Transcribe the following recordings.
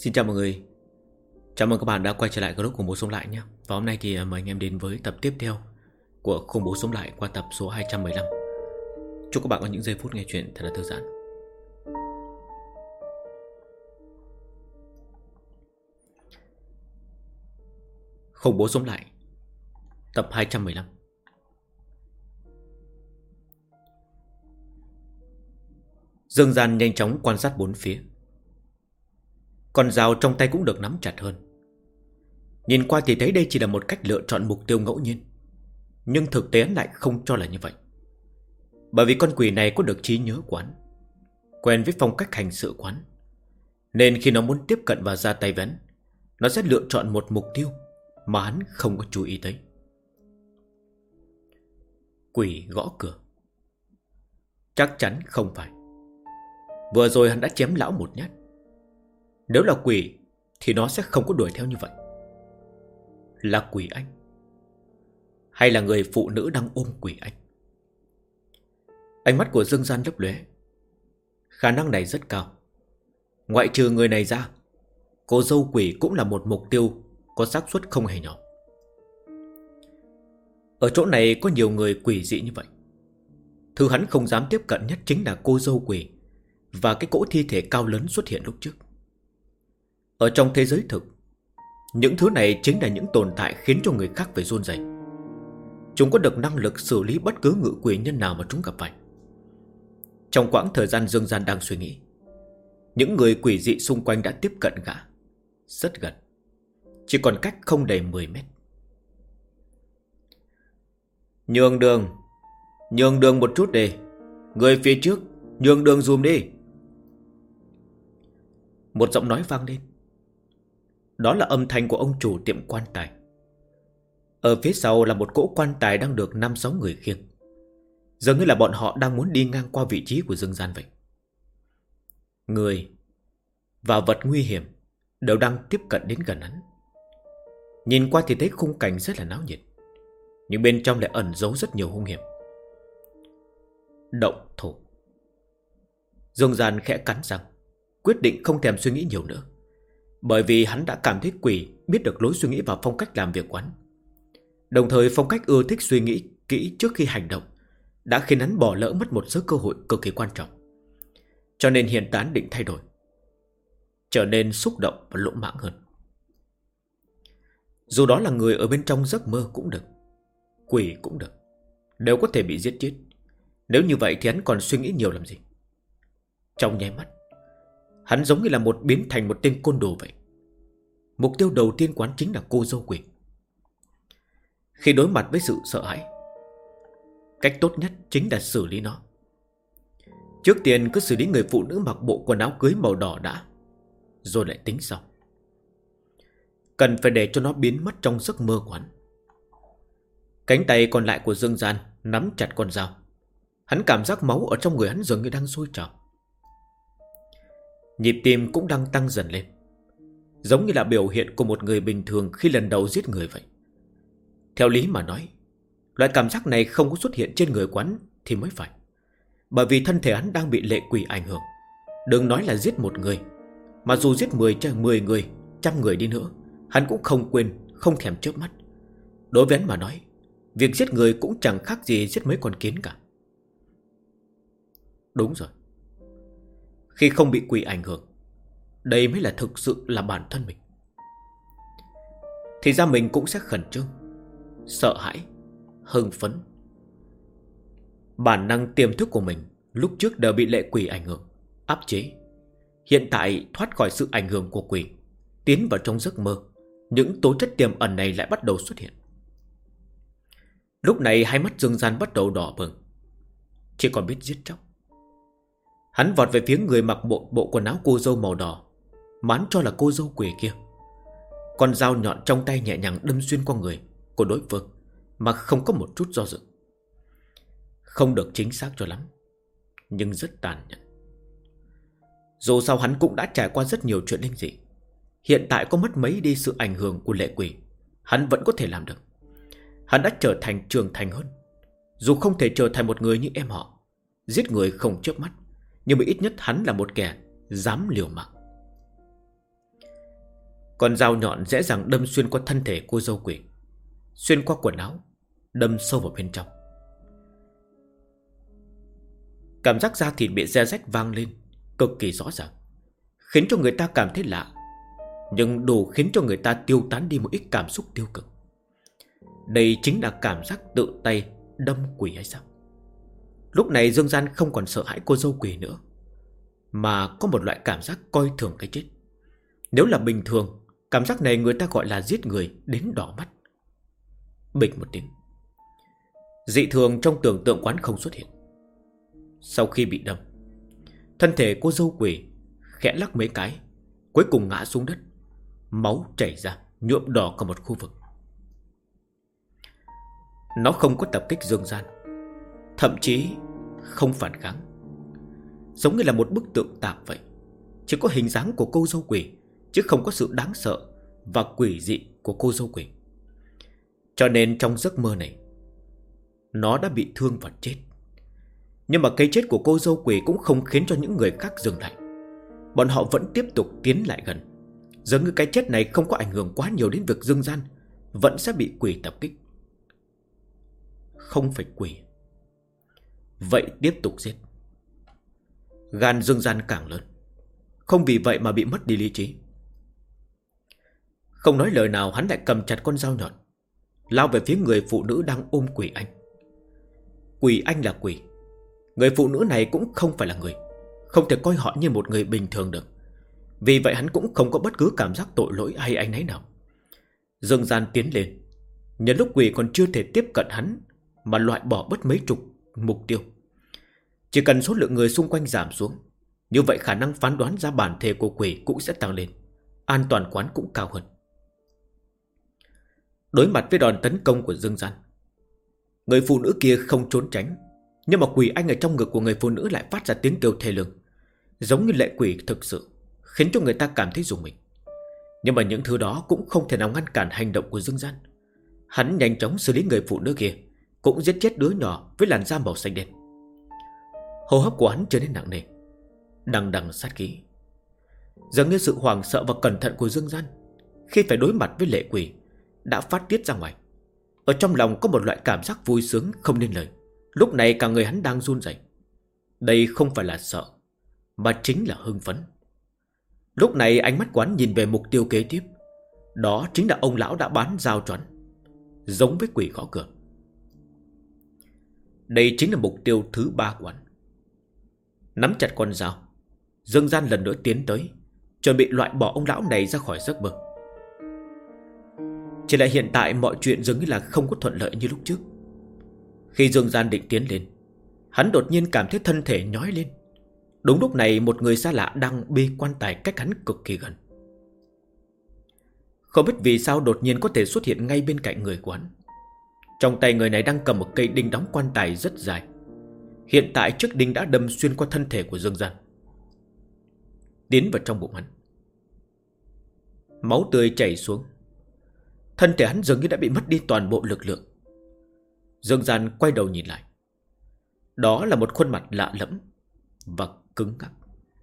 Xin chào mọi người. Chào mừng các bạn đã quay trở lại group Khủng Bố Sống Lại nhé. Và hôm nay thì mời anh em đến với tập tiếp theo của Khủng Bố Sống Lại qua tập số 215. Chúc các bạn có những giây phút nghe chuyện thật là thư giãn. Khủng Bố Sống Lại tập 215. Dương Gian nhanh chóng quan sát bốn phía. Con dao trong tay cũng được nắm chặt hơn. Nhìn qua thì thấy đây chỉ là một cách lựa chọn mục tiêu ngẫu nhiên, nhưng thực tế lại không cho là như vậy. Bởi vì con quỷ này có được trí nhớ quán, quen với phong cách hành sự quán, nên khi nó muốn tiếp cận và ra tay với hắn, nó sẽ lựa chọn một mục tiêu mà hắn không có chú ý tới. Quỷ gõ cửa. Chắc chắn không phải. Vừa rồi hắn đã chém lão một nhát. Nếu là quỷ thì nó sẽ không có đuổi theo như vậy. Là quỷ anh, hay là người phụ nữ đang ôm quỷ anh? Ánh mắt của Dương Gian lấp lóe. Khả năng này rất cao. Ngoại trừ người này ra, cô dâu quỷ cũng là một mục tiêu có xác suất không hề nhỏ. Ở chỗ này có nhiều người quỷ dị như vậy. Thứ hắn không dám tiếp cận nhất chính là cô dâu quỷ và cái cỗ thi thể cao lớn xuất hiện lúc trước. Ở trong thế giới thực, những thứ này chính là những tồn tại khiến cho người khác phải run rẩy. Chúng có được năng lực xử lý bất cứ ngự quỷ nhân nào mà chúng gặp phải. Trong quãng thời gian Dương Gian đang suy nghĩ, những người quỷ dị xung quanh đã tiếp cận gã. Rất gần, chỉ còn cách không đầy 10 mét. Nhường đường một chút đi. Người phía trước, nhường đường dùm đi. Một giọng nói vang lên. Đó là âm thanh của ông chủ tiệm quan tài. Ở phía sau là một cỗ quan tài đang được 5-6 người khiêng. Dường như là bọn họ đang muốn đi ngang qua vị trí của Dương Gian vậy. Người và vật nguy hiểm đều đang tiếp cận đến gần hắn. Nhìn qua thì thấy khung cảnh rất là náo nhiệt, nhưng bên trong lại ẩn giấu rất nhiều hung hiểm. Động thủ. Dương Gian khẽ cắn răng, quyết định không thèm suy nghĩ nhiều nữa. Bởi vì hắn đã cảm thấy quỷ biết được lối suy nghĩ và phong cách làm việc của hắn. Đồng thời phong cách ưa thích suy nghĩ kỹ trước khi hành động đã khiến hắn bỏ lỡ mất một số cơ hội cực kỳ quan trọng. Cho nên hiện tại định thay đổi, trở nên xúc động và lỗ mãng hơn. Dù đó là người ở bên trong giấc mơ cũng được, quỷ cũng được, đều có thể bị giết chết. Nếu như vậy thì hắn còn suy nghĩ nhiều làm gì? Trong nháy mắt, hắn giống như là biến thành một tên côn đồ vậy. Mục tiêu đầu tiên quán chính là cô dâu quỷ. Khi đối mặt với sự sợ hãi, cách tốt nhất chính là xử lý nó. Trước tiên cứ xử lý người phụ nữ mặc bộ quần áo cưới màu đỏ đã, rồi lại tính sau. Cần phải để cho nó biến mất trong giấc mơ quán. Cánh tay còn lại của Dương Gian nắm chặt con dao. Hắn cảm giác máu ở trong người hắn dường như đang sôi trào. Nhịp tim cũng đang tăng dần lên, giống như là biểu hiện của một người bình thường khi lần đầu giết người vậy. Theo lý mà nói, loại cảm giác này không có xuất hiện trên người quán thì mới phải. Bởi vì thân thể hắn đang bị lệ quỷ ảnh hưởng. Đừng nói là giết một người, mà dù giết 10 người, 100 người đi nữa, hắn cũng không quên, không thèm chớp mắt. Đối với hắn mà nói, việc giết người cũng chẳng khác gì giết mấy con kiến cả. Đúng rồi, khi không bị quỷ ảnh hưởng, đây mới là thực sự là bản thân mình. Thì ra mình cũng sẽ khẩn trương, sợ hãi, hưng phấn. Bản năng tiềm thức của mình lúc trước đều bị lệ quỷ ảnh hưởng, áp chế. Hiện tại thoát khỏi sự ảnh hưởng của quỷ, tiến vào trong giấc mơ, những tố chất tiềm ẩn này lại bắt đầu xuất hiện. Lúc này hai mắt Dương Gian bắt đầu đỏ bừng, chỉ còn biết giết chóc. Hắn vọt về phía người mặc bộ quần áo cô dâu màu đỏ, mán cho là cô dâu quỷ kia. Con dao nhọn trong tay nhẹ nhàng đâm xuyên qua người của đối phương, mà không có một chút do dự. Không được chính xác cho lắm, nhưng rất tàn nhẫn. Dù sao hắn cũng đã trải qua rất nhiều chuyện linh dị. Hiện tại có mất mấy đi sự ảnh hưởng của lệ quỷ, hắn vẫn có thể làm được. Hắn đã trở thành trưởng thành hơn. Dù không thể trở thành một người như em họ, giết người không chớp mắt, nhưng mà ít nhất hắn là một kẻ dám liều mạng. Con dao nhọn dễ dàng đâm xuyên qua thân thể cô dâu quỷ, xuyên qua quần áo, đâm sâu vào bên trong. Cảm giác da thịt bị xé rách vang lên cực kỳ rõ ràng, khiến cho người ta cảm thấy lạ, nhưng đủ khiến cho người ta tiêu tán đi một ít cảm xúc tiêu cực. Đây chính là cảm giác tự tay đâm quỷ hay sao? Lúc này Dương Gian không còn sợ hãi cô dâu quỷ nữa, mà có một loại cảm giác coi thường cái chết. Nếu là bình thường, cảm giác này người ta gọi là giết người đến đỏ mắt. Bịch một tiếng, dị thường trong tưởng tượng quán không xuất hiện. Sau khi bị đâm, thân thể cô dâu quỷ khẽ lắc mấy cái, cuối cùng ngã xuống đất. Máu chảy ra nhuộm đỏ cả một khu vực. Nó không có tập kích Dương Gian, thậm chí không phản kháng, giống như là một bức tượng tạp vậy. Chỉ có hình dáng của cô dâu quỷ, chứ không có sự đáng sợ và quỷ dị của cô dâu quỷ. Cho nên trong giấc mơ này, nó đã bị thương và chết. Nhưng mà cái chết của cô dâu quỷ cũng không khiến cho những người khác dừng lại. Bọn họ vẫn tiếp tục tiến lại gần. Dường như cái chết này không có ảnh hưởng quá nhiều đến việc Dương Gian vẫn sẽ bị quỷ tập kích. Không phải quỷ, vậy tiếp tục giết. Gan Dương Gian càng lớn, không vì vậy mà bị mất đi lý trí. Không nói lời nào, hắn lại cầm chặt con dao nhọn, lao về phía người phụ nữ đang ôm quỷ anh. Quỷ anh là quỷ, người phụ nữ này cũng không phải là người, không thể coi họ như một người bình thường được. Vì vậy hắn cũng không có bất cứ cảm giác tội lỗi hay áy náy nào. Dương Gian tiến lên, nhân lúc quỷ còn chưa thể tiếp cận hắn mà loại bỏ bất mấy chục mục tiêu. Chỉ cần số lượng người xung quanh giảm xuống, như vậy khả năng phán đoán ra bản thể của quỷ cũng sẽ tăng lên, an toàn quán cũng cao hơn. Đối mặt với đòn tấn công của Dương Gian, người phụ nữ kia không trốn tránh, nhưng mà quỷ anh ở trong ngực của người phụ nữ lại phát ra tiếng kêu thê lương, giống như lệ quỷ thực sự, khiến cho người ta cảm thấy rùng mình. Nhưng mà những thứ đó cũng không thể nào ngăn cản hành động của Dương Gian. Hắn nhanh chóng xử lý người phụ nữ kia, cũng giết chết đứa nhỏ với làn da màu xanh đen. Hô hấp của hắn trở nên nặng nề, đằng đằng sát khí. Dường như sự hoảng sợ và cẩn thận của Dương Gian khi phải đối mặt với lệ quỷ đã phát tiết ra ngoài. Ở trong lòng có một loại cảm giác vui sướng không nên lời. Lúc này cả người hắn đang run rẩy. Đây không phải là sợ, mà chính là hưng phấn. Lúc này ánh mắt quán nhìn về mục tiêu kế tiếp. Đó chính là ông lão đã bán dao cho hắn, giống với quỷ gõ cửa. Đây chính là mục tiêu thứ 3 của hắn. Nắm chặt con dao, Dương Gian lần nữa tiến tới, chuẩn bị loại bỏ ông lão này ra khỏi giấc mơ. Chỉ là hiện tại mọi chuyện dường như là không có thuận lợi như lúc trước. Khi Dương Gian định tiến lên, hắn đột nhiên cảm thấy thân thể nhói lên. Đúng lúc này một người xa lạ đang bê quan tài cách hắn cực kỳ gần. Không biết vì sao đột nhiên có thể xuất hiện ngay bên cạnh người của hắn. Trong tay người này đang cầm một cây đinh đóng quan tài rất dài. Hiện tại chiếc đinh đã đâm xuyên qua thân thể của Dương Gian, tiến vào trong bụng hắn. Máu tươi chảy xuống, thân thể hắn dường như đã bị mất đi toàn bộ lực lượng. Dương Gian quay đầu nhìn lại. Đó là một khuôn mặt lạ lẫm và cứng ngắc.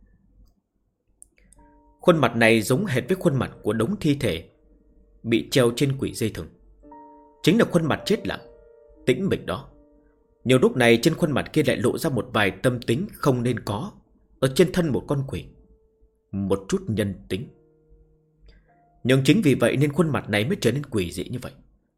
Khuôn mặt này giống hệt với khuôn mặt của đống thi thể bị treo trên quỷ dây thừng. Chính là khuôn mặt chết lặng, tĩnh mịch đó. Nhiều lúc này trên khuôn mặt kia lại lộ ra một vài tâm tính không nên có ở trên thân một con quỷ, một chút nhân tính. Nhưng chính vì vậy nên khuôn mặt này mới trở nên quỷ dị như vậy.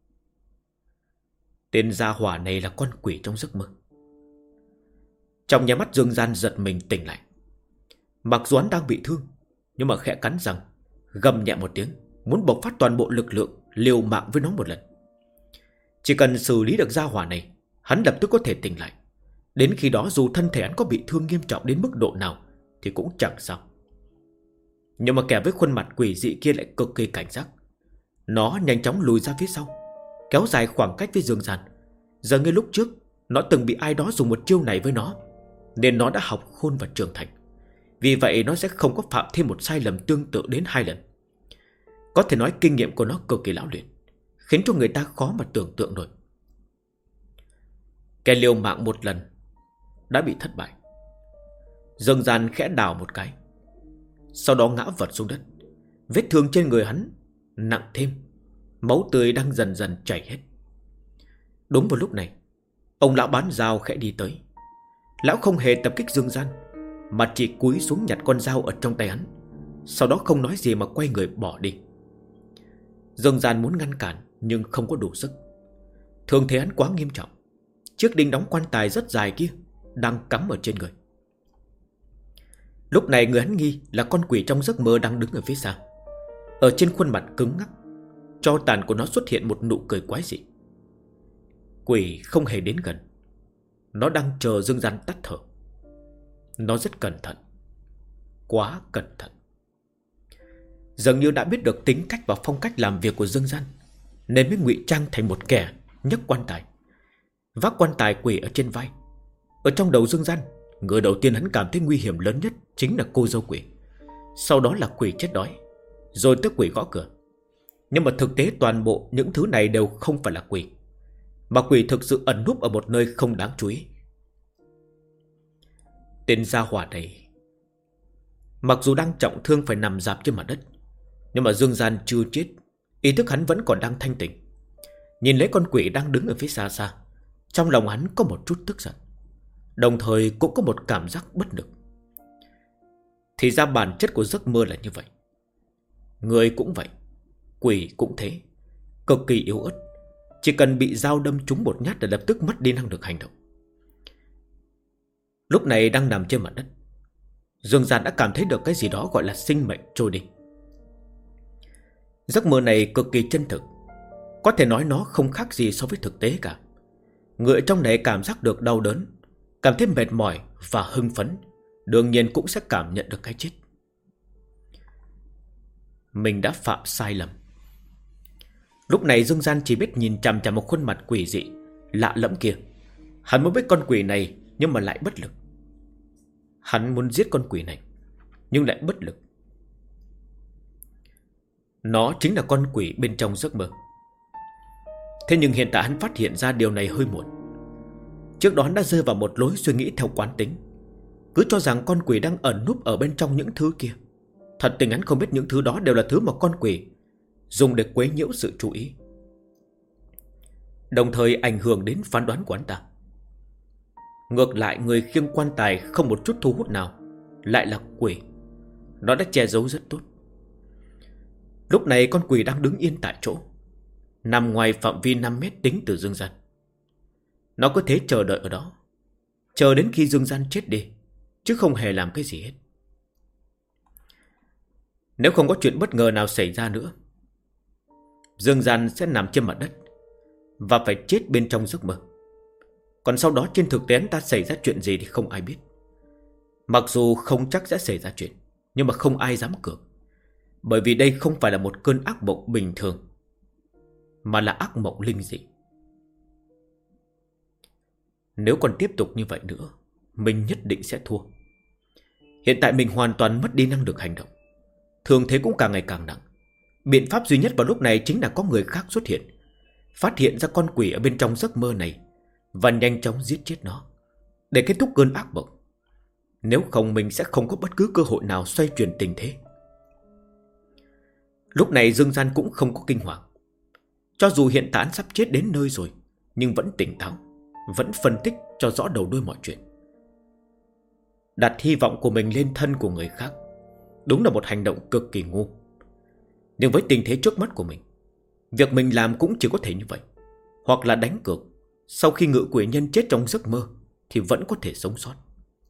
Tên gia hỏa này là con quỷ trong giấc mơ. Trong nhà mắt Dương Gian giật mình tỉnh lại. Mặc dù hắn đang bị thương, nhưng mà khẽ cắn răng, gầm nhẹ một tiếng, muốn bộc phát toàn bộ lực lượng liều mạng với nó một lần. Chỉ cần xử lý được gia hỏa này, hắn lập tức có thể tỉnh lại. Đến khi đó dù thân thể hắn có bị thương nghiêm trọng đến mức độ nào thì cũng chẳng sao. Nhưng mà kẻ với khuôn mặt quỷ dị kia lại cực kỳ cảnh giác. Nó nhanh chóng lùi ra phía sau, kéo dài khoảng cách với Dương Gian. Giờ như lúc trước nó từng bị ai đó dùng một chiêu này với nó, nên nó đã học khôn và trưởng thành. Vì vậy nó sẽ không có phạm thêm một sai lầm tương tự đến 2 lần. Có thể nói kinh nghiệm của nó cực kỳ lão luyện, khiến cho người ta khó mà tưởng tượng nổi. Kẻ liều mạng một lần đã bị thất bại. Dương Gian khẽ đào một cái, sau đó ngã vật xuống đất. Vết thương trên người hắn nặng thêm. Máu tươi đang dần dần chảy hết. Đúng vào lúc này, ông lão bán dao khẽ đi tới. Lão không hề tập kích Dương Gian, mà chỉ cúi xuống nhặt con dao ở trong tay hắn. Sau đó không nói gì mà quay người bỏ đi. Dương Gian muốn ngăn cản nhưng không có đủ sức. Thương thế hắn quá nghiêm trọng. Chiếc đinh đóng quan tài rất dài kia đang cắm ở trên người. Lúc này người hắn nghi là con quỷ trong giấc mơ đang đứng ở phía xa. Ở trên khuôn mặt cứng ngắc, tro tàn của nó xuất hiện một nụ cười quái dị. Quỷ không hề đến gần. Nó đang chờ Dương Gian tắt thở. Nó rất cẩn thận, quá cẩn thận. Dường như đã biết được tính cách và phong cách làm việc của Dương Gian, nên mới ngụy trang thành một kẻ nhấc quan tài, vác quan tài quỷ ở trên vai. Ở trong đầu Dương Gian, người đầu tiên hắn cảm thấy nguy hiểm lớn nhất chính là cô dâu quỷ. Sau đó là quỷ chết đói, rồi tới quỷ gõ cửa. Nhưng mà thực tế toàn bộ những thứ này đều không phải là quỷ, mà quỷ thực sự ẩn núp ở một nơi không đáng chú ý. Tên gia hỏa này mặc dù đang trọng thương phải nằm rạp trên mặt đất, nhưng mà Dương Gian chưa chết, ý thức hắn vẫn còn đang thanh tỉnh. Nhìn lấy con quỷ đang đứng ở phía xa xa, trong lòng hắn có một chút tức giận, đồng thời cũng có một cảm giác bất lực. Thì ra bản chất của giấc mơ là như vậy. Người cũng vậy, quỷ cũng thế, cực kỳ yếu ớt. Chỉ cần bị dao đâm trúng một nhát là lập tức mất đi năng lực hành động. Lúc này đang nằm trên mặt đất, Dương Gian đã cảm thấy được cái gì đó gọi là sinh mệnh trôi đi. Giấc mơ này cực kỳ chân thực, có thể nói nó không khác gì so với thực tế cả. Người trong này cảm giác được đau đớn, cảm thấy mệt mỏi và hưng phấn, đương nhiên cũng sẽ cảm nhận được cái chết. Mình đã phạm sai lầm. Lúc này Dương Gian chỉ biết nhìn chằm chằm một khuôn mặt quỷ dị lạ lẫm kia. Hắn muốn biết con quỷ này nhưng mà lại bất lực. Hắn muốn giết con quỷ này nhưng lại bất lực. Nó chính là con quỷ bên trong giấc mơ. Thế nhưng hiện tại hắn phát hiện ra điều này hơi muộn. Trước đó hắn đã rơi vào một lối suy nghĩ theo quán tính, cứ cho rằng con quỷ đang ẩn núp ở bên trong những thứ kia. Thật tình hắn không biết những thứ đó đều là thứ mà con quỷ dùng để quấy nhiễu sự chú ý, đồng thời ảnh hưởng đến phán đoán của hắn ta. Ngược lại, người khiêng quan tài không một chút thu hút nào lại là quỷ. Nó đã che giấu rất tốt. Lúc này con quỷ đang đứng yên tại chỗ, nằm ngoài phạm vi 5 mét tính từ Dương Gian. Nó có thể chờ đợi ở đó, chờ đến khi Dương Gian chết đi, chứ không hề làm cái gì hết. Nếu không có chuyện bất ngờ nào xảy ra nữa, Dương Gian sẽ nằm trên mặt đất và phải chết bên trong giấc mơ. Còn sau đó trên thực tế ta xảy ra chuyện gì thì không ai biết. Mặc dù không chắc sẽ xảy ra chuyện, nhưng mà không ai dám cược, bởi vì đây không phải là một cơn ác mộng bình thường, mà là ác mộng linh dị. Nếu còn tiếp tục như vậy nữa, mình nhất định sẽ thua. Hiện tại mình hoàn toàn mất đi năng lực hành động, thương thế cũng càng ngày càng nặng. Biện pháp duy nhất vào lúc này chính là có người khác xuất hiện, phát hiện ra con quỷ ở bên trong giấc mơ này và nhanh chóng giết chết nó để kết thúc cơn ác mộng. Nếu không mình sẽ không có bất cứ cơ hội nào xoay chuyển tình thế. Lúc này Dương Gian cũng không có kinh hoàng. Cho dù hiện tại sắp chết đến nơi rồi, nhưng vẫn tỉnh táo, vẫn phân tích cho rõ đầu đuôi mọi chuyện. Đặt hy vọng của mình lên thân của người khác đúng là một hành động cực kỳ ngu. Nhưng với tình thế trước mắt của mình, việc mình làm cũng chỉ có thể như vậy. Hoặc là đánh cược, sau khi ngự quỷ nhân chết trong giấc mơ thì vẫn có thể sống sót.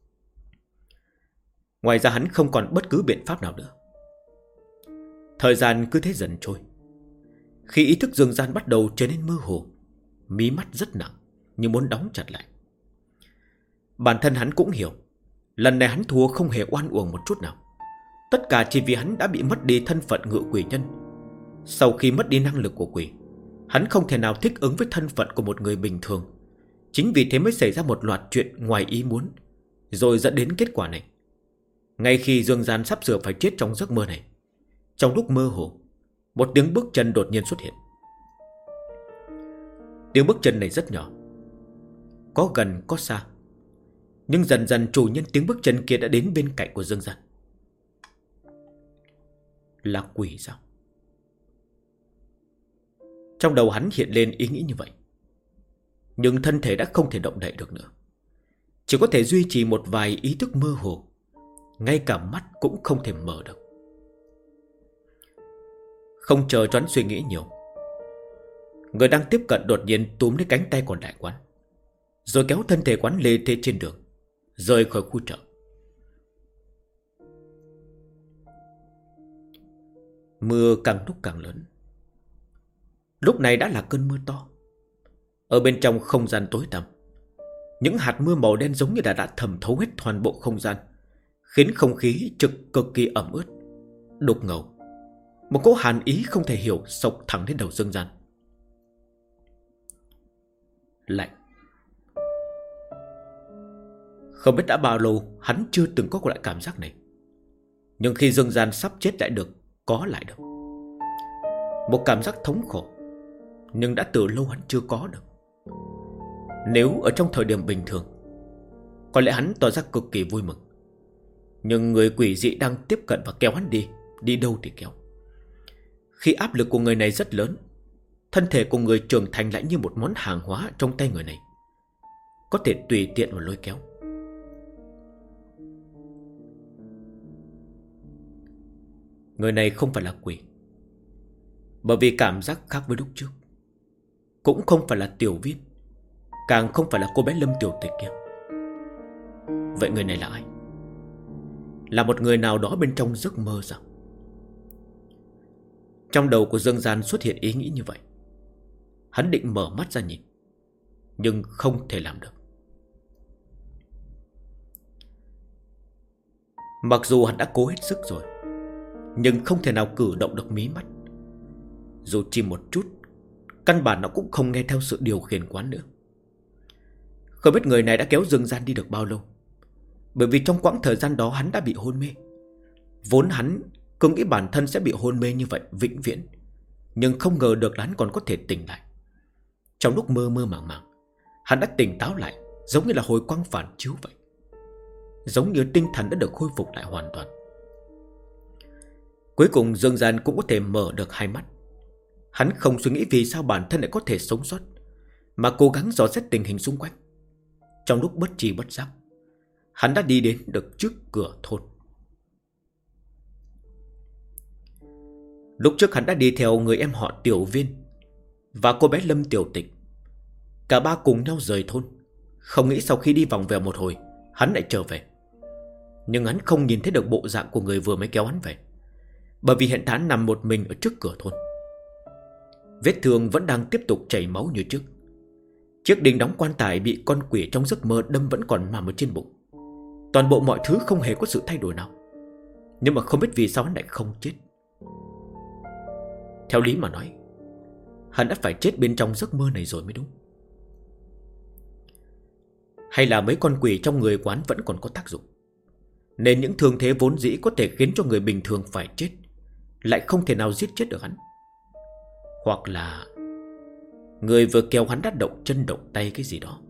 Ngoài ra hắn không còn bất cứ biện pháp nào nữa. Thời gian cứ thế dần trôi. Khi ý thức Dương Gian bắt đầu trở nên mơ hồ, mí mắt rất nặng, như muốn đóng chặt lại. Bản thân hắn cũng hiểu, lần này hắn thua không hề oan uổng một chút nào. Tất cả chỉ vì hắn đã bị mất đi thân phận ngự quỷ nhân. Sau khi mất đi năng lực của quỷ, hắn không thể nào thích ứng với thân phận của một người bình thường. Chính vì thế mới xảy ra một loạt chuyện ngoài ý muốn, rồi dẫn đến kết quả này. Ngay khi Dương Gian sắp sửa phải chết trong giấc mơ này, trong lúc mơ hồ, một tiếng bước chân đột nhiên xuất hiện. Tiếng bước chân này rất nhỏ, có gần có xa, nhưng dần dần chủ nhân tiếng bước chân kia đã đến bên cạnh của Dương Gian. Là quỷ sao? Trong đầu hắn hiện lên ý nghĩ như vậy. Nhưng thân thể đã không thể động đậy được nữa, chỉ có thể duy trì một vài ý thức mơ hồ. Ngay cả mắt cũng không thể mở được. Không chờ cho hắn suy nghĩ nhiều, người đang tiếp cận đột nhiên túm lấy cánh tay còn lại quán, rồi kéo thân thể quán lê thê trên đường, rời khỏi khu chợ. Mưa càng lúc càng lớn. Lúc này đã là cơn mưa to. Ở bên trong không gian tối tăm, những hạt mưa màu đen giống như đã thẩm thấu hết toàn bộ không gian, khiến không khí trực cực kỳ ẩm ướt, đục ngầu. Một cỗ hàn ý không thể hiểu xộc thẳng đến đầu Dương Gian. Lạnh. Không biết đã bao lâu hắn chưa từng có loại cảm giác này. Nhưng khi Dương Gian sắp chết lại được có lại được. Một cảm giác thống khổ, nhưng đã từ lâu hắn chưa có được. Nếu ở trong thời điểm bình thường, có lẽ hắn tỏ ra cực kỳ vui mừng. Nhưng người quỷ dị đang tiếp cận và kéo hắn đi. Đi đâu thì kéo. Khi áp lực của người này rất lớn, thân thể của người trưởng thành lại như một món hàng hóa trong tay người này, có thể tùy tiện mà lôi kéo. Người này không phải là quỷ, bởi vì cảm giác khác với lúc trước. Cũng không phải là Tiểu Viên, càng không phải là cô bé Lâm Tiểu Tịch kia. Vậy người này là ai? Là một người nào đó bên trong giấc mơ sao? Trong đầu của Dương Gian xuất hiện ý nghĩ như vậy. Hắn định mở mắt ra nhìn, nhưng không thể làm được. Mặc dù hắn đã cố hết sức rồi, nhưng không thể nào cử động được mí mắt. Dù chỉ một chút, căn bản nó cũng không nghe theo sự điều khiển của hắn nữa. Không biết người này đã kéo Dương Gian đi được bao lâu, bởi vì trong quãng thời gian đó hắn đã bị hôn mê. Vốn hắn cứ nghĩ bản thân sẽ bị hôn mê như vậy vĩnh viễn, nhưng không ngờ được hắn còn có thể tỉnh lại. Trong lúc mơ mơ màng màng, hắn đã tỉnh táo lại, giống như là hồi quang phản chiếu vậy. Giống như tinh thần đã được khôi phục lại hoàn toàn. Cuối cùng Dương Gian cũng có thể mở được hai mắt. Hắn không suy nghĩ vì sao bản thân lại có thể sống sót, mà cố gắng dò xét tình hình xung quanh. Trong lúc bất tri bất giác, hắn đã đi đến được trước cửa thôn. Lúc trước hắn đã đi theo người em họ Tiểu Viên và cô bé Lâm Tiểu Tịch. Cả ba cùng nhau rời thôn. Không nghĩ sau khi đi vòng vèo một hồi, hắn lại trở về. Nhưng hắn không nhìn thấy được bộ dạng của người vừa mới kéo hắn về, bởi vì hiện tại hắn nằm một mình ở trước cửa thôn. Vết thương vẫn đang tiếp tục chảy máu như trước. Chiếc đinh đóng quan tài bị con quỷ trong giấc mơ đâm vẫn còn màm ở trên bụng. Toàn bộ mọi thứ không hề có sự thay đổi nào. Nhưng mà không biết vì sao hắn lại không chết. Theo lý mà nói, hắn đã phải chết bên trong giấc mơ này rồi mới đúng. Hay là mấy con quỷ trong người quán vẫn còn có tác dụng, nên những thương thế vốn dĩ có thể khiến cho người bình thường phải chết lại không thể nào giết chết được hắn. Hoặc là người vừa kéo hắn đã động chân động tay cái gì đó.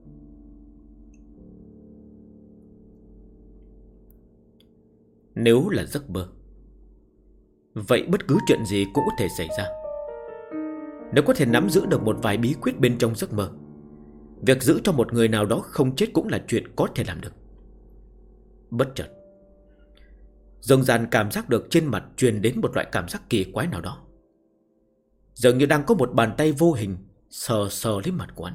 Nếu là giấc mơ, vậy bất cứ chuyện gì cũng có thể xảy ra. Nếu có thể nắm giữ được một vài bí quyết bên trong giấc mơ, việc giữ cho một người nào đó không chết cũng là chuyện có thể làm được. Bất chợt, Dương Gian cảm giác được trên mặt truyền đến một loại cảm giác kỳ quái nào đó. Dường như đang có một bàn tay vô hình sờ sờ lên mặt của hắn.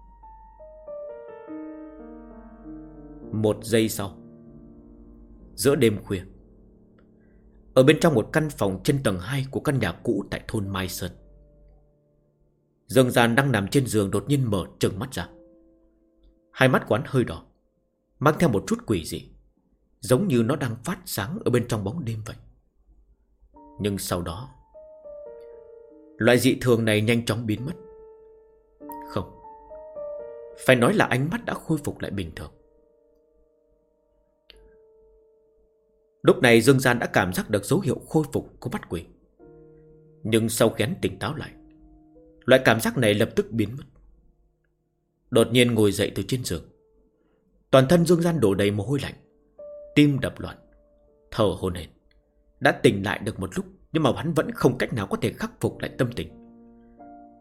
Một giây sau, giữa đêm khuya, ở bên trong một căn phòng trên tầng 2 của căn nhà cũ tại thôn Mai Sơn, Dương Gian đang nằm trên giường đột nhiên mở trừng mắt ra. Hai mắt của hắn hơi đỏ, mang theo một chút quỷ dị, giống như nó đang phát sáng ở bên trong bóng đêm vậy. Nhưng sau đó, loại dị thường này nhanh chóng biến mất. Không, phải nói là ánh mắt đã khôi phục lại bình thường. Lúc này Dương Gian đã cảm giác được dấu hiệu khôi phục của mắt quỷ. Nhưng sau khi hắn tỉnh táo lại, loại cảm giác này lập tức biến mất. Đột nhiên ngồi dậy từ trên giường, toàn thân Dương Gian đổ đầy mồ hôi lạnh, tim đập loạn, thở hổn hển. Đã tỉnh lại được một lúc, nhưng mà hắn vẫn không cách nào có thể khắc phục lại tâm tình.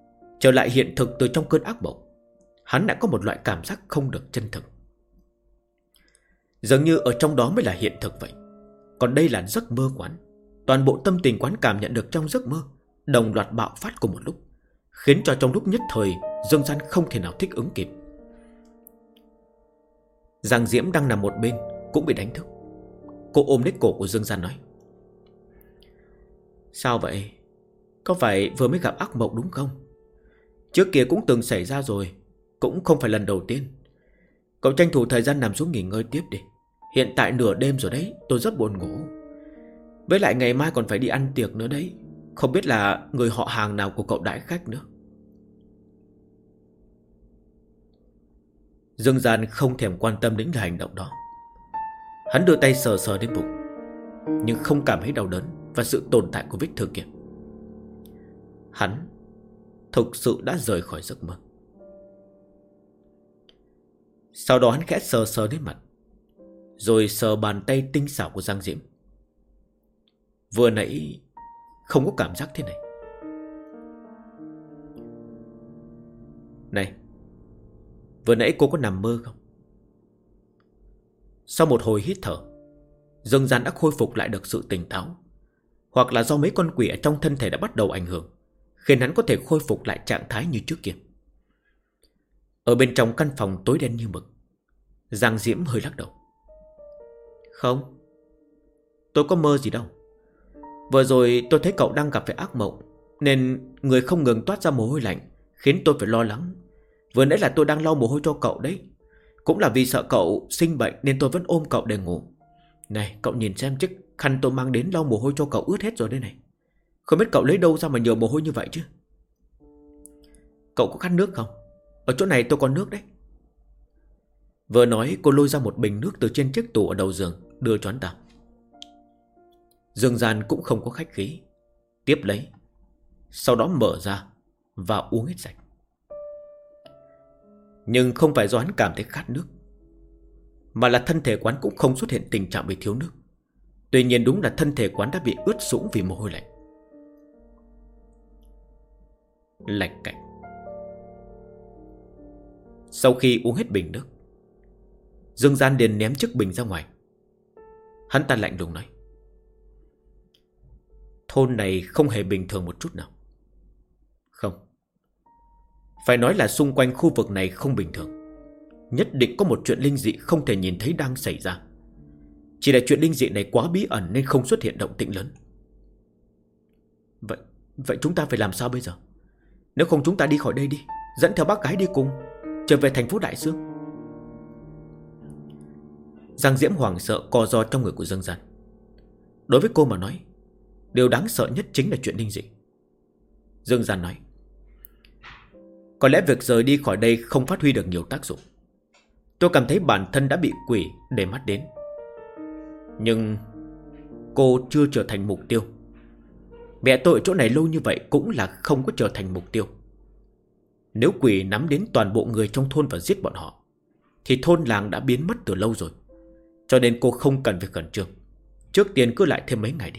Trở lại hiện thực từ trong cơn ác mộng, hắn đã có một loại cảm giác không được chân thực. Dường như ở trong đó mới là hiện thực vậy. Còn đây là giấc mơ quán. Toàn bộ tâm tình quán cảm nhận được trong giấc mơ đồng loạt bạo phát cùng một lúc, khiến cho trong lúc nhất thời Dương Gian không thể nào thích ứng kịp. Giang Diễm đang nằm một bên cũng bị đánh thức. Cô ôm lấy cổ của Dương Gian nói: Sao vậy? Có phải vừa mới gặp ác mộng đúng không? Trước kia cũng từng xảy ra rồi, cũng không phải lần đầu tiên. Cậu tranh thủ thời gian nằm xuống nghỉ ngơi tiếp đi. Hiện tại nửa đêm rồi đấy, tôi rất buồn ngủ. Với lại ngày mai còn phải đi ăn tiệc nữa đấy. Không biết là người họ hàng nào của cậu đãi khách nữa. Dương Gian không thèm quan tâm đến hành động đó. Hắn đưa tay sờ sờ đến bụng, nhưng không cảm thấy đau đớn và sự tồn tại của vết thương kia. Hắn thực sự đã rời khỏi giấc mơ. Sau đó hắn khẽ sờ sờ đến mặt, rồi sờ bàn tay tinh xảo của Giang Diễm. Vừa nãy không có cảm giác thế này. Này, vừa nãy cô có nằm mơ không? Sau một hồi hít thở, Dương Gian đã khôi phục lại được sự tỉnh táo. Hoặc là do mấy con quỷ ở trong thân thể đã bắt đầu ảnh hưởng, khiến hắn có thể khôi phục lại trạng thái như trước kia. Ở bên trong căn phòng tối đen như mực, Giang Diễm hơi lắc đầu. Không, tôi có mơ gì đâu. Vừa rồi tôi thấy cậu đang gặp phải ác mộng, nên người không ngừng toát ra mồ hôi lạnh, khiến tôi phải lo lắng. Vừa nãy là tôi đang lau mồ hôi cho cậu đấy. Cũng là vì sợ cậu sinh bệnh nên tôi vẫn ôm cậu để ngủ. Này, cậu nhìn xem chiếc khăn tôi mang đến lau mồ hôi cho cậu ướt hết rồi đây này. Không biết cậu lấy đâu ra mà nhiều mồ hôi như vậy chứ. Cậu có khát nước không? Ở chỗ này tôi có nước đấy. Vừa nói cô lôi ra một bình nước từ trên chiếc tủ ở đầu giường, đưa cho hắn ta. Dương Gian cũng không có khách khí, tiếp lấy, sau đó mở ra và uống hết sạch. Nhưng không phải do hắn cảm thấy khát nước, mà là thân thể quán cũng không xuất hiện tình trạng bị thiếu nước. Tuy nhiên đúng là thân thể quán đã bị ướt sũng vì mồ hôi lạnh. Lạch cạch. Sau khi uống hết bình nước, Dương Gian liền ném chiếc bình ra ngoài. Hắn ta lạnh lùng nói: Thôn này không hề bình thường một chút nào. Không, phải nói là xung quanh khu vực này không bình thường. Nhất định có một chuyện linh dị không thể nhìn thấy đang xảy ra. Chỉ là chuyện linh dị này quá bí ẩn nên không xuất hiện động tĩnh lớn. Vậy chúng ta phải làm sao bây giờ? Nếu không chúng ta đi khỏi đây đi, dẫn theo bác gái đi cùng, trở về thành phố Đại Sương. Giang Diễm hoảng sợ co ro trong người của Dương Gian. Đối với cô mà nói, điều đáng sợ nhất chính là chuyện linh dị. Dương Gian nói: Có lẽ việc rời đi khỏi đây không phát huy được nhiều tác dụng. Tôi cảm thấy bản thân đã bị quỷ để mắt đến. Nhưng cô chưa trở thành mục tiêu. Mẹ tôi ở chỗ này lâu như vậy cũng là không có trở thành mục tiêu. Nếu quỷ nắm đến toàn bộ người trong thôn và giết bọn họ, thì thôn làng đã biến mất từ lâu rồi. Cho nên cô không cần phải khẩn trương. Trước tiên cứ lại thêm mấy ngày đi.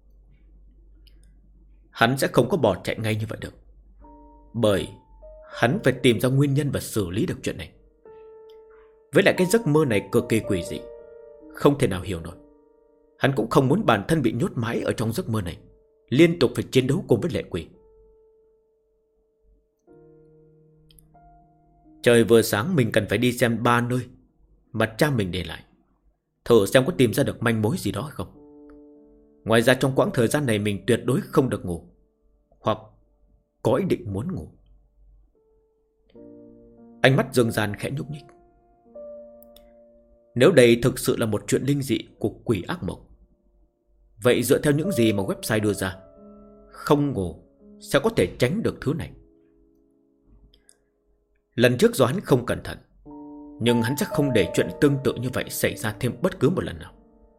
Hắn sẽ không có bỏ chạy ngay như vậy được, bởi hắn phải tìm ra nguyên nhân và xử lý được chuyện này. Với lại cái giấc mơ này cực kỳ quỷ dị, không thể nào hiểu nổi. Hắn cũng không muốn bản thân bị nhốt mãi ở trong giấc mơ này, liên tục phải chiến đấu cùng với lệ quỷ. Trời vừa sáng mình cần phải đi xem 3 nơi mà cha mình để lại, thử xem có tìm ra được manh mối gì đó hay không. Ngoài ra trong quãng thời gian này mình tuyệt đối không được ngủ, hoặc có ý định muốn ngủ. Ánh mắt Dương Gian khẽ nhúc nhích. Nếu đây thực sự là một chuyện linh dị của quỷ ác mộng, vậy dựa theo những gì mà website đưa ra, không ngủ sẽ có thể tránh được thứ này. Lần trước do hắn không cẩn thận, nhưng hắn sẽ không để chuyện tương tự như vậy xảy ra thêm bất cứ một lần nào.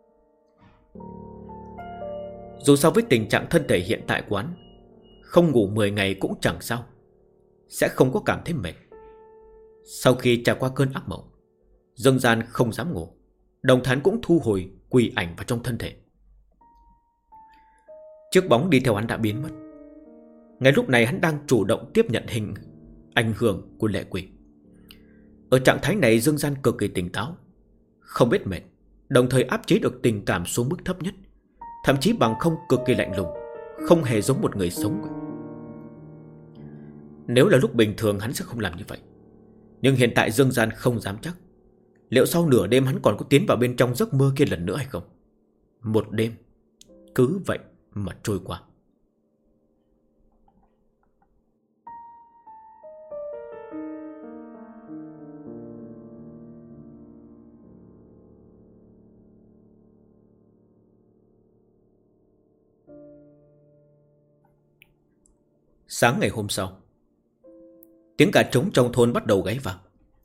Dù sao với tình trạng thân thể hiện tại của hắn, không ngủ 10 ngày cũng chẳng sao, sẽ không có cảm thấy mệt. Sau khi trải qua cơn ác mộng, Dương Gian không dám ngủ, đồng thời cũng thu hồi quỷ ảnh vào trong thân thể. Chiếc bóng đi theo hắn đã biến mất. Ngay lúc này hắn đang chủ động tiếp nhận hình ảnh hưởng của lệ quỷ. Ở trạng thái này Dương Gian cực kỳ tỉnh táo, không biết mệt, đồng thời áp chế được tình cảm xuống mức thấp nhất, thậm chí bằng không cực kỳ lạnh lùng, không hề giống một người sống. Nếu là lúc bình thường hắn sẽ không làm như vậy, nhưng hiện tại Dương Gian không dám chắc liệu sau nửa đêm hắn còn có tiến vào bên trong giấc mơ kia lần nữa hay không. Một đêm cứ vậy mà trôi qua. Sáng ngày hôm sau, tiếng gà trống trong thôn bắt đầu gáy vang.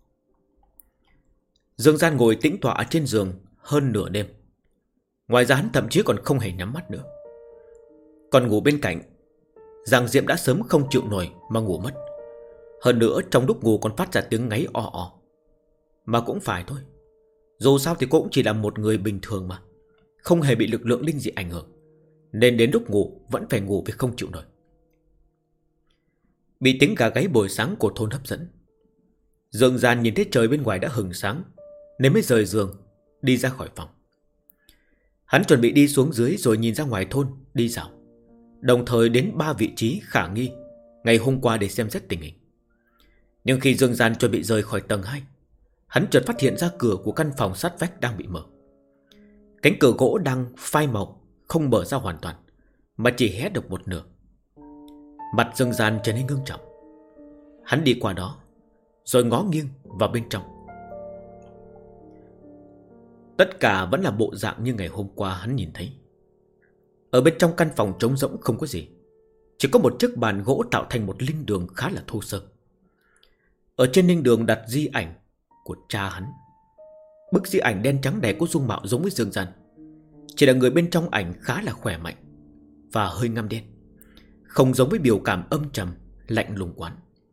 Dương Gian ngồi tĩnh tọa trên giường hơn nửa đêm. Ngoài ra hắn thậm chí còn không hề nhắm mắt nữa. Còn ngủ bên cạnh, Giang Diệm đã sớm không chịu nổi mà ngủ mất. Hơn nữa trong lúc ngủ còn phát ra tiếng ngáy o o. Mà cũng phải thôi, dù sao thì cô cũng chỉ là một người bình thường mà, không hề bị lực lượng linh dị ảnh hưởng, nên đến lúc ngủ vẫn phải ngủ vì không chịu nổi. Bị tiếng gà gáy buổi sáng của thôn hấp dẫn, Dương Gian nhìn thấy trời bên ngoài đã hừng sáng, nên mới rời giường đi ra khỏi phòng. Hắn chuẩn bị đi xuống dưới rồi nhìn ra ngoài thôn đi dạo, đồng thời đến 3 vị trí khả nghi ngày hôm qua để xem xét tình hình. Nhưng khi Dương Gian chuẩn bị rời khỏi tầng 2, hắn chợt phát hiện ra cửa của căn phòng sát vách đang bị mở. Cánh cửa gỗ đang phai màu, không mở ra hoàn toàn, mà chỉ hé được một nửa. Mặt Dương Gian trở nên ngưng trọng. Hắn đi qua đó, rồi ngó nghiêng vào bên trong. Tất cả vẫn là bộ dạng như ngày hôm qua hắn nhìn thấy. Ở bên trong căn phòng trống rỗng không có gì, chỉ có một chiếc bàn gỗ tạo thành một linh đường khá là thô sơ. Ở trên linh đường đặt di ảnh của cha hắn. Bức di ảnh đen trắng này có dung mạo giống với Dương Gian, chỉ là người bên trong ảnh khá là khỏe mạnh và hơi ngăm đen, không giống với biểu cảm âm trầm lạnh lùng quán.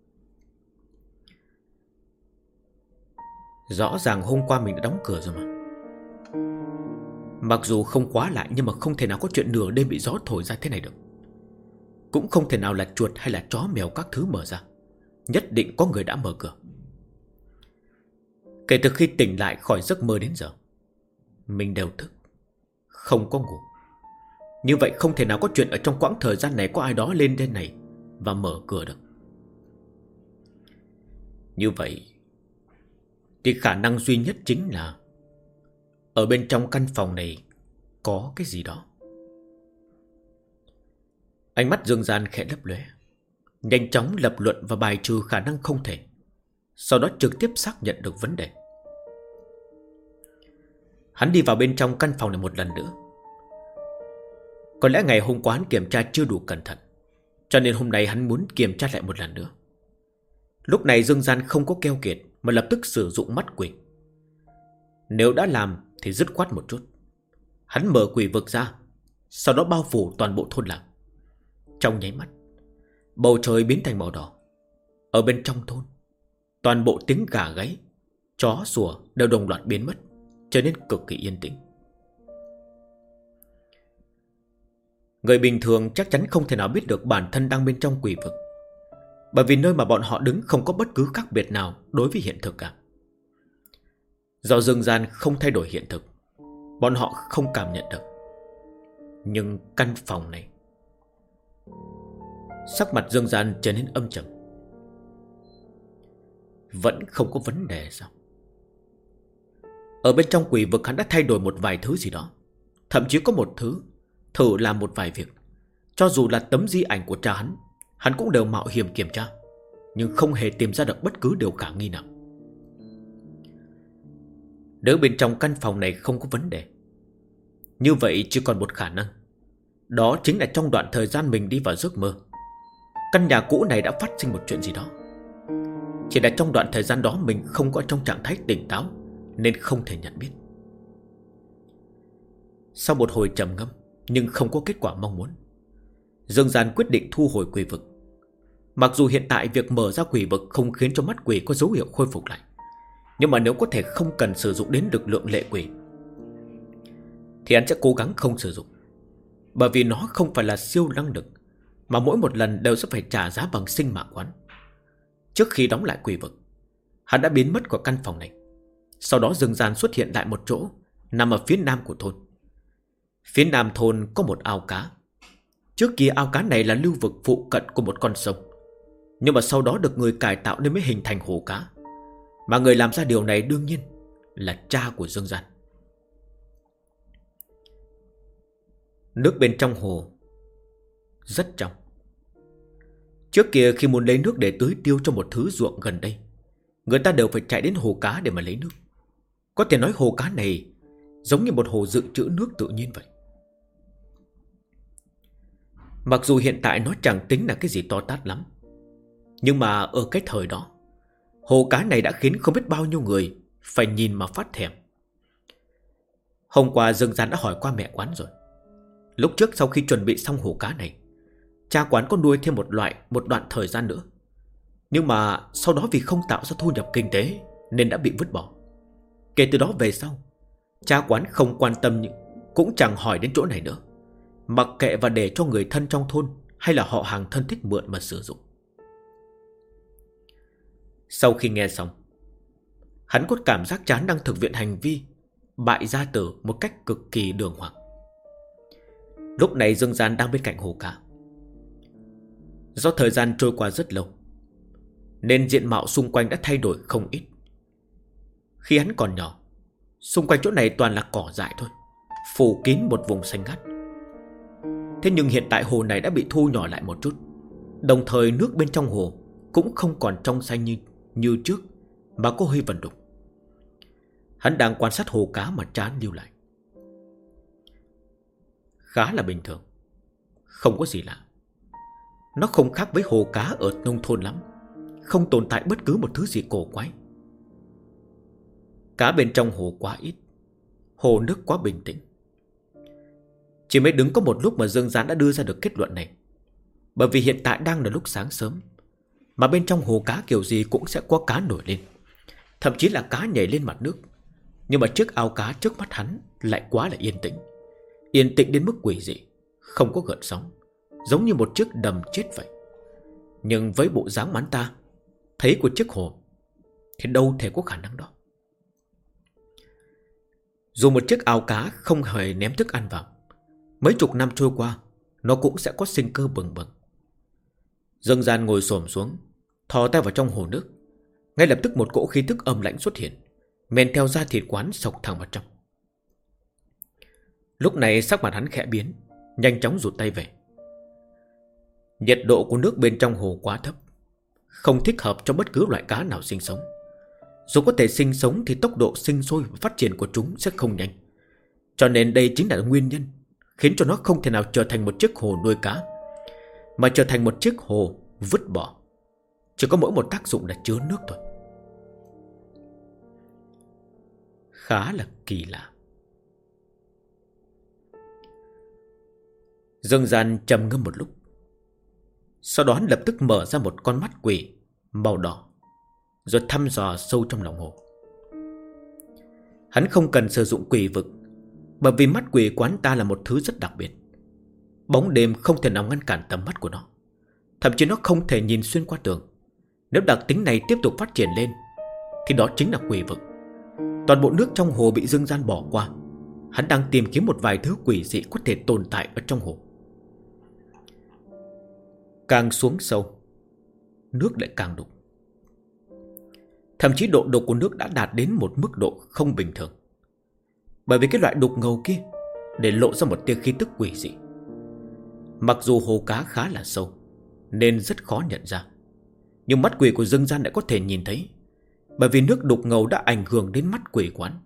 Rõ ràng hôm qua mình đã đóng cửa rồi mà. Mặc dù không khóa lại, nhưng mà không thể nào có chuyện nửa đêm bị gió thổi ra thế này được. Cũng không thể nào là chuột hay là chó mèo các thứ mở ra. Nhất định có người đã mở cửa. Kể từ khi tỉnh lại khỏi giấc mơ đến giờ, mình đều thức, không có ngủ. Như vậy không thể nào có chuyện ở trong quãng thời gian này có ai đó lên trên này và mở cửa được. Như vậy thì khả năng duy nhất chính là ở bên trong căn phòng này có cái gì đó. Ánh mắt Dương Gian khẽ lấp lóe, nhanh chóng lập luận và bài trừ khả năng không thể, sau đó trực tiếp xác nhận được vấn đề. Hắn đi vào bên trong căn phòng này một lần nữa. Có lẽ ngày hôm qua hắn kiểm tra chưa đủ cẩn thận, cho nên hôm nay hắn muốn kiểm tra lại một lần nữa. Lúc này Dương Gian không có keo kiệt mà lập tức sử dụng mắt quỷ. Nếu đã làm thì dứt khoát một chút. Hắn mở quỷ vực ra, sau đó bao phủ toàn bộ thôn làng. Trong nháy mắt, bầu trời biến thành màu đỏ. Ở bên trong thôn, toàn bộ tiếng gà gáy, chó sủa đều đồng loạt biến mất, trở nên cực kỳ yên tĩnh. Người bình thường chắc chắn không thể nào biết được bản thân đang bên trong quỷ vực, bởi vì nơi mà bọn họ đứng không có bất cứ khác biệt nào đối với hiện thực cả. Do Dương Gian không thay đổi hiện thực, bọn họ không cảm nhận được. Nhưng căn phòng này, sắc mặt Dương Gian trở nên âm trầm. Vẫn không có vấn đề sao? Ở bên trong quỷ vực hắn đã thay đổi một vài thứ gì đó. Thậm chí có một thứ thử làm một vài việc. Cho dù là tấm di ảnh của cha hắn cũng đều mạo hiểm kiểm tra, nhưng không hề tìm ra được bất cứ điều khả nghi nào. Nếu bên trong căn phòng này không có vấn đề, như vậy chỉ còn một khả năng. Đó chính là trong đoạn thời gian mình đi vào giấc mơ, căn nhà cũ này đã phát sinh một chuyện gì đó. Chỉ là trong đoạn thời gian đó mình không có trong trạng thái tỉnh táo, nên không thể nhận biết. Sau một hồi trầm ngâm nhưng không có kết quả mong muốn, Dương Gian quyết định thu hồi quỷ vực. Mặc dù hiện tại việc mở ra quỷ vực không khiến cho mắt quỷ có dấu hiệu khôi phục lại, nhưng mà nếu có thể không cần sử dụng đến lực lượng lệ quỷ thì hắn sẽ cố gắng không sử dụng, bởi vì nó không phải là siêu năng lực mà mỗi một lần đều sẽ phải trả giá bằng sinh mạng quán. Trước khi đóng lại quỷ vực, hắn đã biến mất khỏi căn phòng này. Sau đó Dương Gian xuất hiện tại một chỗ nằm ở phía nam của thôn. Phía nam thôn có một ao cá. Trước kia ao cá này là lưu vực phụ cận của một con sông, nhưng mà sau đó được người cải tạo nên mới hình thành hồ cá. Mà người làm ra điều này đương nhiên là cha của Dương Gian. Nước bên trong hồ rất trong. Trước kia khi muốn lấy nước để tưới tiêu cho một thứ ruộng gần đây, người ta đều phải chạy đến hồ cá để mà lấy nước. Có thể nói hồ cá này giống như một hồ dự trữ nước tự nhiên vậy. Mặc dù hiện tại nó chẳng tính là cái gì to tát lắm, nhưng mà ở cái thời đó, hồ cá này đã khiến không biết bao nhiêu người phải nhìn mà phát thèm. Hôm qua Dương Gian đã hỏi qua mẹ quán rồi. Lúc trước sau khi chuẩn bị xong hồ cá này, cha quán có nuôi thêm một đoạn thời gian nữa. Nhưng mà sau đó vì không tạo ra thu nhập kinh tế nên đã bị vứt bỏ. Kể từ đó về sau, cha quán không quan tâm cũng chẳng hỏi đến chỗ này nữa, mặc kệ và để cho người thân trong thôn hay là họ hàng thân thích mượn mà sử dụng. Sau khi nghe xong, hắn có cảm giác chán đang thực hiện hành vi bại gia tử một cách cực kỳ đường hoàng. Lúc này Dương Gian đang bên cạnh hồ cá. Do thời gian trôi qua rất lâu nên diện mạo xung quanh đã thay đổi không ít. Khi hắn còn nhỏ, xung quanh chỗ này toàn là cỏ dại thôi, phủ kín một vùng xanh ngắt. Thế nhưng hiện tại hồ này đã bị thu nhỏ lại một chút, đồng thời nước bên trong hồ cũng không còn trong xanh như trước, mà có hơi vần đục. Hắn đang quan sát hồ cá mà trán lưu lại. Khá là bình thường, không có gì lạ. Nó không khác với hồ cá ở nông thôn lắm, không tồn tại bất cứ một thứ gì cổ quái. Cá bên trong hồ quá ít, hồ nước quá bình tĩnh. Chỉ mới đứng có một lúc mà Dương Gian đã đưa ra được kết luận này. Bởi vì hiện tại đang là lúc sáng sớm, mà bên trong hồ cá kiểu gì cũng sẽ có cá nổi lên, thậm chí là cá nhảy lên mặt nước. Nhưng mà chiếc ao cá trước mắt hắn lại quá là yên tĩnh. Yên tĩnh đến mức quỷ dị, không có gợn sóng, giống như một chiếc đầm chết vậy. Nhưng với bộ dáng hắn ta thấy của chiếc hồ thì đâu thể có khả năng đó. Dù một chiếc ao cá không hề ném thức ăn vào, mấy chục năm trôi qua nó cũng sẽ có sinh cơ bừng bừng. Dương Gian ngồi xổm xuống, thò tay vào trong hồ nước. Ngay lập tức một cỗ khí tức âm lãnh xuất hiện, men theo da thịt quán sộc thẳng vào trong. Lúc này sắc mặt hắn khẽ biến, nhanh chóng rụt tay về. Nhiệt độ của nước bên trong hồ quá thấp, không thích hợp cho bất cứ loại cá nào sinh sống. Dù có thể sinh sống thì tốc độ sinh sôi và phát triển của chúng sẽ không nhanh. Cho nên đây chính là nguyên nhân khiến cho nó không thể nào trở thành một chiếc hồ nuôi cá, mà trở thành một chiếc hồ vứt bỏ. Chỉ có mỗi một tác dụng là chứa nước thôi. Khá là kỳ lạ. Dương Gian trầm ngâm một lúc, sau đó hắn lập tức mở ra một con mắt quỷ màu đỏ, rồi thăm dò sâu trong lòng hồ. Hắn không cần sử dụng quỷ vực, bởi vì mắt quỷ quán ta là một thứ rất đặc biệt. Bóng đêm không thể nào ngăn cản tầm mắt của nó, thậm chí nó không thể nhìn xuyên qua tường. Nếu đặc tính này tiếp tục phát triển lên thì đó chính là quỷ vực. Toàn bộ nước trong hồ bị Dương Gian bỏ qua. Hắn đang tìm kiếm một vài thứ quỷ dị có thể tồn tại ở trong hồ. Càng xuống sâu, nước lại càng đục. Thậm chí độ đục của nước đã đạt đến một mức độ không bình thường. Bởi vì cái loại đục ngầu kia để lộ ra một tia khí tức quỷ dị. Mặc dù hồ cá khá là sâu nên rất khó nhận ra, nhưng mắt quỷ của Dương Gian lại có thể nhìn thấy, bởi vì nước đục ngầu đã ảnh hưởng đến mắt quỷ quán.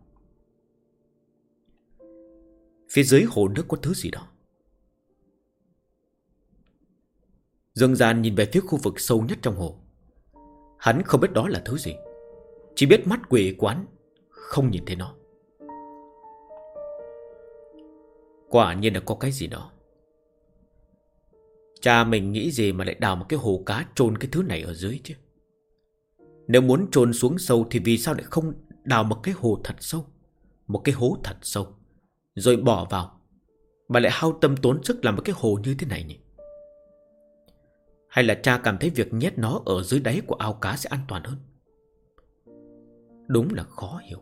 Phía dưới hồ nước có thứ gì đó. Dương Gian nhìn về phía khu vực sâu nhất trong hồ. Hắn không biết đó là thứ gì, chỉ biết mắt quỷ quán không nhìn thấy nó. Quả nhiên là có cái gì đó. Cha mình nghĩ gì mà lại đào một cái hồ cá chôn cái thứ này ở dưới chứ? Nếu muốn chôn xuống sâu thì vì sao lại không đào một cái hồ thật sâu, một cái hố thật sâu, rồi bỏ vào, mà lại hao tâm tốn sức làm một cái hồ như thế này nhỉ? Hay là cha cảm thấy việc nhét nó ở dưới đáy của ao cá sẽ an toàn hơn? Đúng là khó hiểu.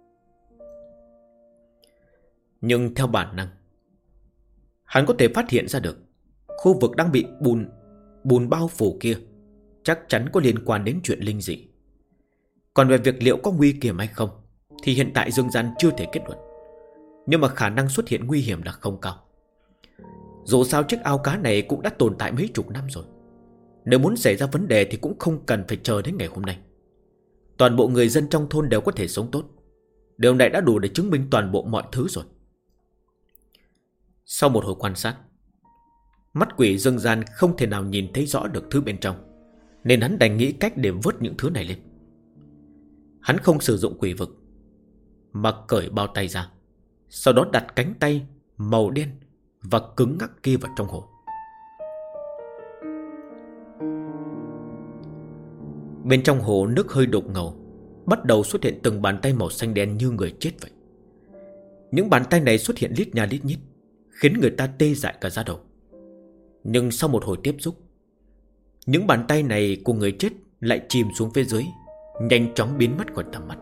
Nhưng theo bản năng, hắn có thể phát hiện ra được khu vực đang bị bùn bao phủ kia chắc chắn có liên quan đến chuyện linh dị. Còn về việc liệu có nguy hiểm hay không thì hiện tại Dương Gian chưa thể kết luận. Nhưng mà khả năng xuất hiện nguy hiểm là không cao. Dù sao chiếc ao cá này cũng đã tồn tại mấy chục năm rồi. Nếu muốn xảy ra vấn đề thì cũng không cần phải chờ đến ngày hôm nay. Toàn bộ người dân trong thôn đều có thể sống tốt. Điều này đã đủ để chứng minh toàn bộ mọi thứ rồi. Sau một hồi quan sát, mắt quỷ Dương Gian không thể nào nhìn thấy rõ được thứ bên trong, nên hắn đành nghĩ cách để vớt những thứ này lên. Hắn không sử dụng quỷ vực, mà cởi bao tay ra, sau đó đặt cánh tay màu đen và cứng ngắc kia vào trong hồ. Bên trong hồ nước hơi đục ngầu, bắt đầu xuất hiện từng bàn tay màu xanh đen như người chết vậy. Những bàn tay này xuất hiện lít nha lít nhít, khiến người ta tê dại cả da đầu. Nhưng sau một hồi tiếp xúc, những bàn tay này của người chết lại chìm xuống phía dưới, nhanh chóng biến mất khỏi tầm mắt.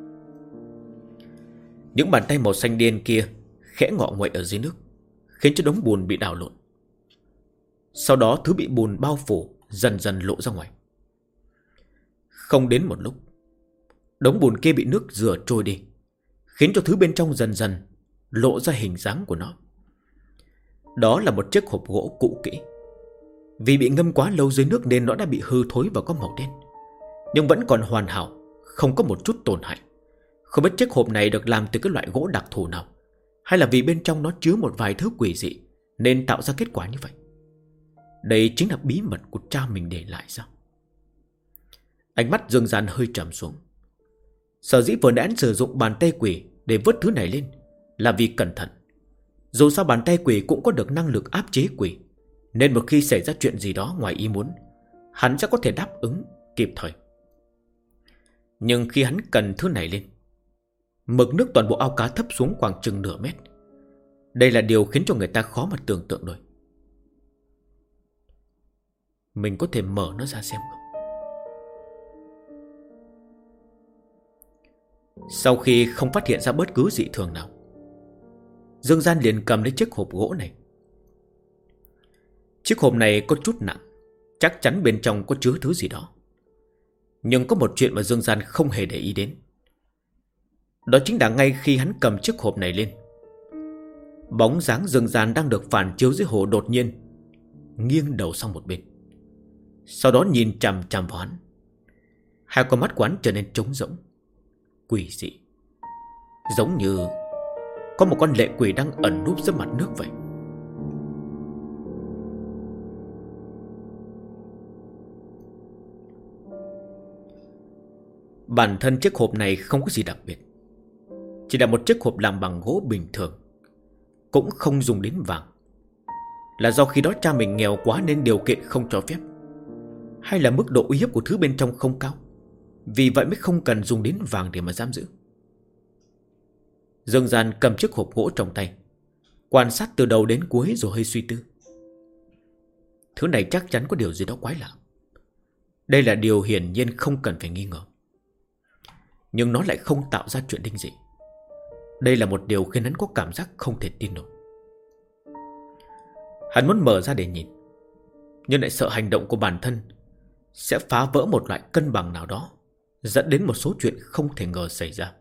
Những bàn tay màu xanh đen kia khẽ ngọ nguậy ở dưới nước, khiến cho đống bùn bị đảo lộn. Sau đó thứ bị bùn bao phủ dần dần lộ ra ngoài. Không đến một lúc, đống bùn kia bị nước rửa trôi đi, khiến cho thứ bên trong dần dần lộ ra hình dáng của nó. Đó là một chiếc hộp gỗ cũ kỹ. Vì bị ngâm quá lâu dưới nước nên nó đã bị hư thối và có màu đen, nhưng vẫn còn hoàn hảo, không có một chút tổn hại. Không biết chiếc hộp này được làm từ cái loại gỗ đặc thù nào, hay là vì bên trong nó chứa một vài thứ quỷ dị nên tạo ra kết quả như vậy. Đây chính là bí mật của cha mình để lại sao? Ánh mắt Dương Gian hơi trầm xuống. Sở dĩ vừa nãy sử dụng bàn tay quỷ để vớt thứ này lên là vì cẩn thận. Dù sao bàn tay quỷ cũng có được năng lực áp chế quỷ, nên một khi xảy ra chuyện gì đó ngoài ý muốn, hắn sẽ có thể đáp ứng kịp thời. Nhưng khi hắn cần thứ này lên, mực nước toàn bộ ao cá thấp xuống khoảng chừng nửa mét. Đây là điều khiến cho người ta khó mà tưởng tượng nổi. Mình có thể mở nó ra xem không? Sau khi không phát hiện ra bất cứ dị thường nào, Dương Gian liền cầm lấy chiếc hộp gỗ này. Chiếc hộp này có chút nặng, chắc chắn bên trong có chứa thứ gì đó. Nhưng có một chuyện mà Dương Gian không hề để ý đến. Đó chính là ngay khi hắn cầm chiếc hộp này lên, bóng dáng Dương Gian đang được phản chiếu dưới hồ đột nhiên nghiêng đầu sang một bên, sau đó nhìn chằm chằm vào hắn. Hai con mắt của hắn trở nên trống rỗng, quỷ dị, giống như có một con lệ quỷ đang ẩn núp dưới mặt nước vậy. Bản thân chiếc hộp này không có gì đặc biệt, chỉ là một chiếc hộp làm bằng gỗ bình thường, cũng không dùng đến vàng. Là do khi đó cha mình nghèo quá nên điều kiện không cho phép, hay là mức độ uy hiếp của thứ bên trong không cao, vì vậy mới không cần dùng đến vàng để mà giam giữ. Dương Gian cầm chiếc hộp gỗ trong tay, quan sát từ đầu đến cuối rồi hơi suy tư. Thứ này chắc chắn có điều gì đó quái lạ. Đây là điều hiển nhiên không cần phải nghi ngờ. Nhưng nó lại không tạo ra chuyện linh dị. Đây là một điều khiến hắn có cảm giác không thể tin nổi. Hắn muốn mở ra để nhìn, nhưng lại sợ hành động của bản thân sẽ phá vỡ một loại cân bằng nào đó, dẫn đến một số chuyện không thể ngờ xảy ra.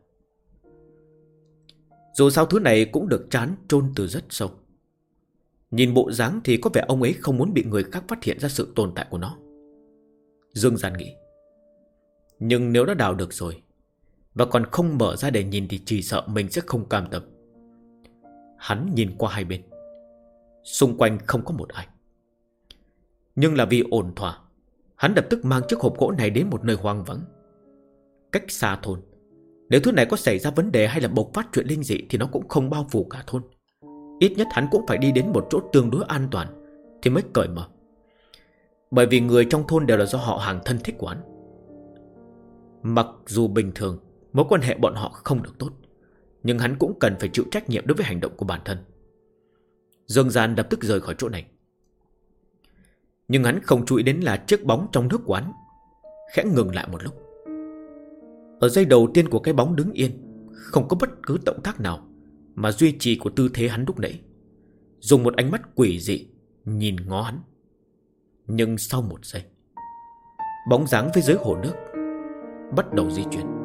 Dù sao thứ này cũng được chôn từ rất sâu. Nhìn bộ dáng thì có vẻ ông ấy không muốn bị người khác phát hiện ra sự tồn tại của nó, Dương Gian nghĩ. Nhưng nếu đã đào được rồi và còn không mở ra để nhìn thì chỉ sợ mình sẽ không cam tâm. Hắn nhìn qua hai bên, xung quanh không có một ai. Nhưng là vì ổn thỏa, hắn lập tức mang chiếc hộp gỗ này đến một nơi hoang vắng, cách xa thôn. Nếu thứ này có xảy ra vấn đề hay là bộc phát chuyện linh dị thì nó cũng không bao phủ cả thôn. Ít nhất hắn cũng phải đi đến một chỗ tương đối an toàn thì mới cởi mở. Bởi vì người trong thôn đều là do họ hàng thân thích của hắn. Mặc dù bình thường mối quan hệ bọn họ không được tốt, nhưng hắn cũng cần phải chịu trách nhiệm đối với hành động của bản thân. Dương Gian lập tức rời khỏi chỗ này. Nhưng hắn không chú ý đến là chiếc bóng trong nước quán khẽ ngừng lại một lúc. Ở giây đầu tiên của cái bóng đứng yên, không có bất cứ động tác nào mà duy trì của tư thế hắn lúc nãy, dùng một ánh mắt quỷ dị nhìn ngó hắn. Nhưng sau một giây, bóng dáng phía dưới hồ nước bắt đầu di chuyển.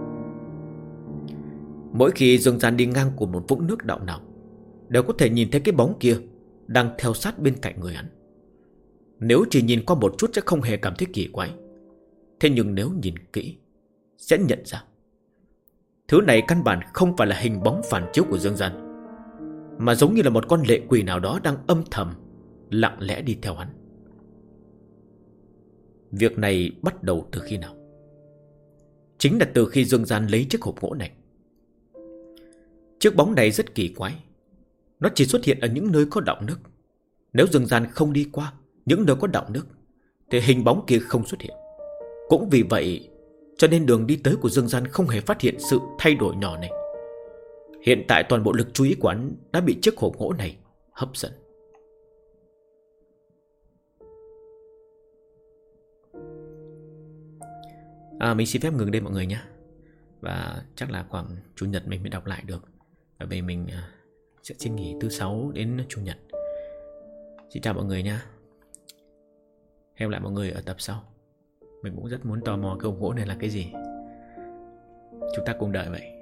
Mỗi khi Dương Gian đi ngang của một vũng nước đạo nào, đều có thể nhìn thấy cái bóng kia đang theo sát bên cạnh người hắn. Nếu chỉ nhìn qua một chút sẽ không hề cảm thấy kỳ quái. Thế nhưng nếu nhìn kỹ, sẽ nhận ra thứ này căn bản không phải là hình bóng phản chiếu của Dương Gian, mà giống như là một con lệ quỷ nào đó đang âm thầm lặng lẽ đi theo hắn. Việc này bắt đầu từ khi nào? Chính là từ khi Dương Gian lấy chiếc hộp gỗ này. Chiếc bóng này rất kỳ quái. Nó chỉ xuất hiện ở những nơi có đọng nước. Nếu Dương Gian không đi qua những nơi có đọng nước thì hình bóng kia không xuất hiện. Cũng vì vậy cho nên đường đi tới của Dương Gian không hề phát hiện sự thay đổi nhỏ này. Hiện tại toàn bộ lực chú ý của hắn đã bị chiếc hộp gỗ này hấp dẫn. Mình xin phép ngừng đây mọi người nhé. Và chắc là khoảng Chủ nhật mình mới đọc lại được. Bởi vì mình sẽ xin nghỉ thứ 6 đến Chủ nhật. Xin chào mọi người nha. Hẹn lại mọi người ở tập sau. Mình cũng rất muốn tò mò cái hộp gỗ này là cái gì. Chúng ta cùng đợi vậy.